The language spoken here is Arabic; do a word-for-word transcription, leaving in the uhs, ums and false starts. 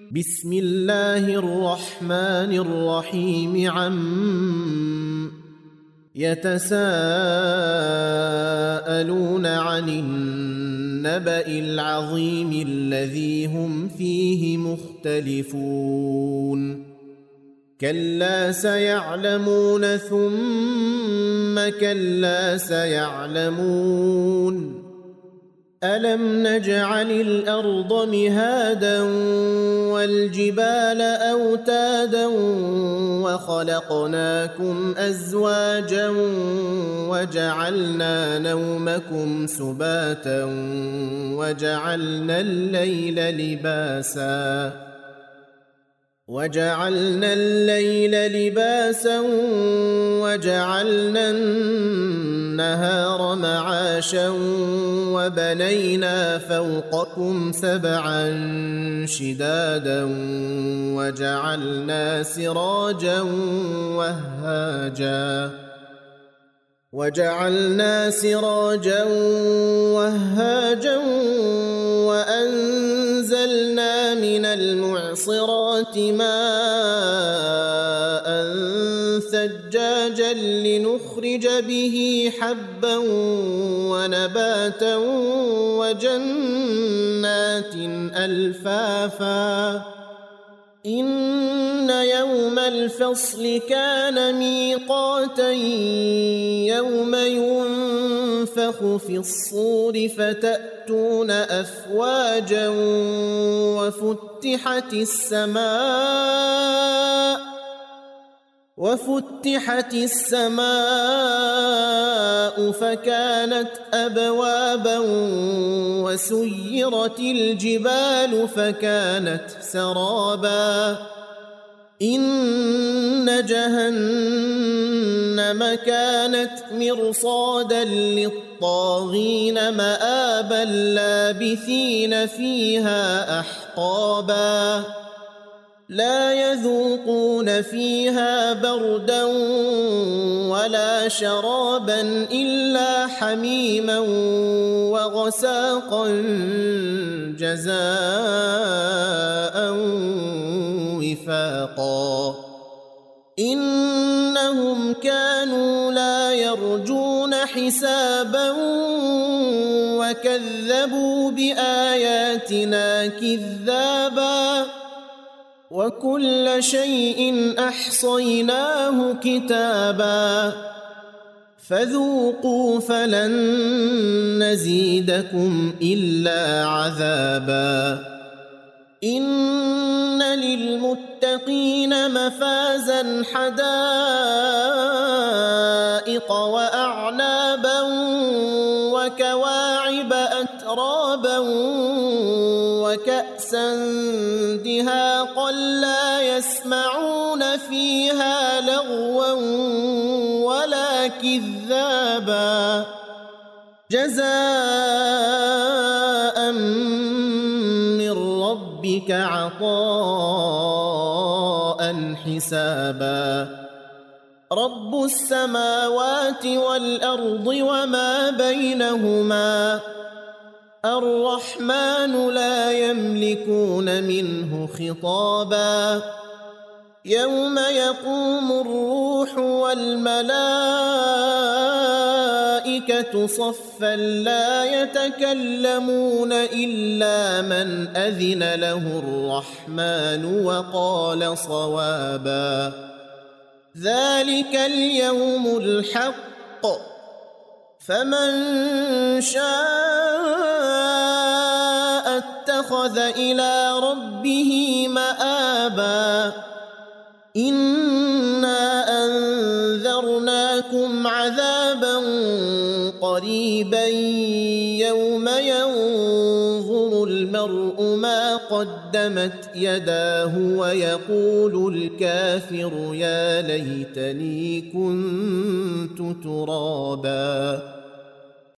بسم الله الرحمن الرحيم. عم يتساءلون عن النبأ العظيم الذي هم فيه مختلفون كلا سيعلمون ثم كلا سيعلمون ألم نجعل الأرض مهادا والجبال أوتادا وخلقناكم أزواجا وجعلنا نومكم سباتا وجعلنا الليل لباسا وجعلنا الليل لباسا وجعلنا النهار معاشا وبنينا فوقكم سبعا شدادا وجعلنا سراجا وهاجا وجعلنا سراجا وهاجا وأنزلنا من المعصرات ماء ثجاجا لنخرج به حبا ونباتا وجنات ألفافا إن يوم الفصل كان ميقاتا يوم ينفخ في الصور فتأتون أفواجا وفتحت السماء وفتحت السماء فكانت أبوابا وسيرت الجبال فكانت سرابا إن جهنم كانت مرصادا للطاغين مآبا لابثين فيها أحقابا لا يذوقون فيها بردا ولا شرابا إلا حميما وغساقا جزاء وفاقا إنهم كانوا لا يرجون حسابا وكذبوا بآياتنا كذابا وكل شيء أحصيناه كتابا فذوقوا فلن نزيدكم إلا عذابا إن للمتقين مفازا حدائق وأعنابا وكواعب أترابا وكأسا دهاقا لا يسمعون فيها لغوا ولا كذابا جزاء من ربك عطاء حسابا رب السماوات والأرض وما بينهما الرحمن لا يملكون منه خطابا يوم يقوم الروح والملائكة صفا لا يتكلمون إلا من أذن له الرحمن وقال صوابا ذلك اليوم الحق فمن شاء اتخذ إلى ربه مآبا إنا أنذرناكم عذابا قريبا يوم ينظر المرء ما قدمت يداه ويقول الكافر يا ليتني كنت ترابا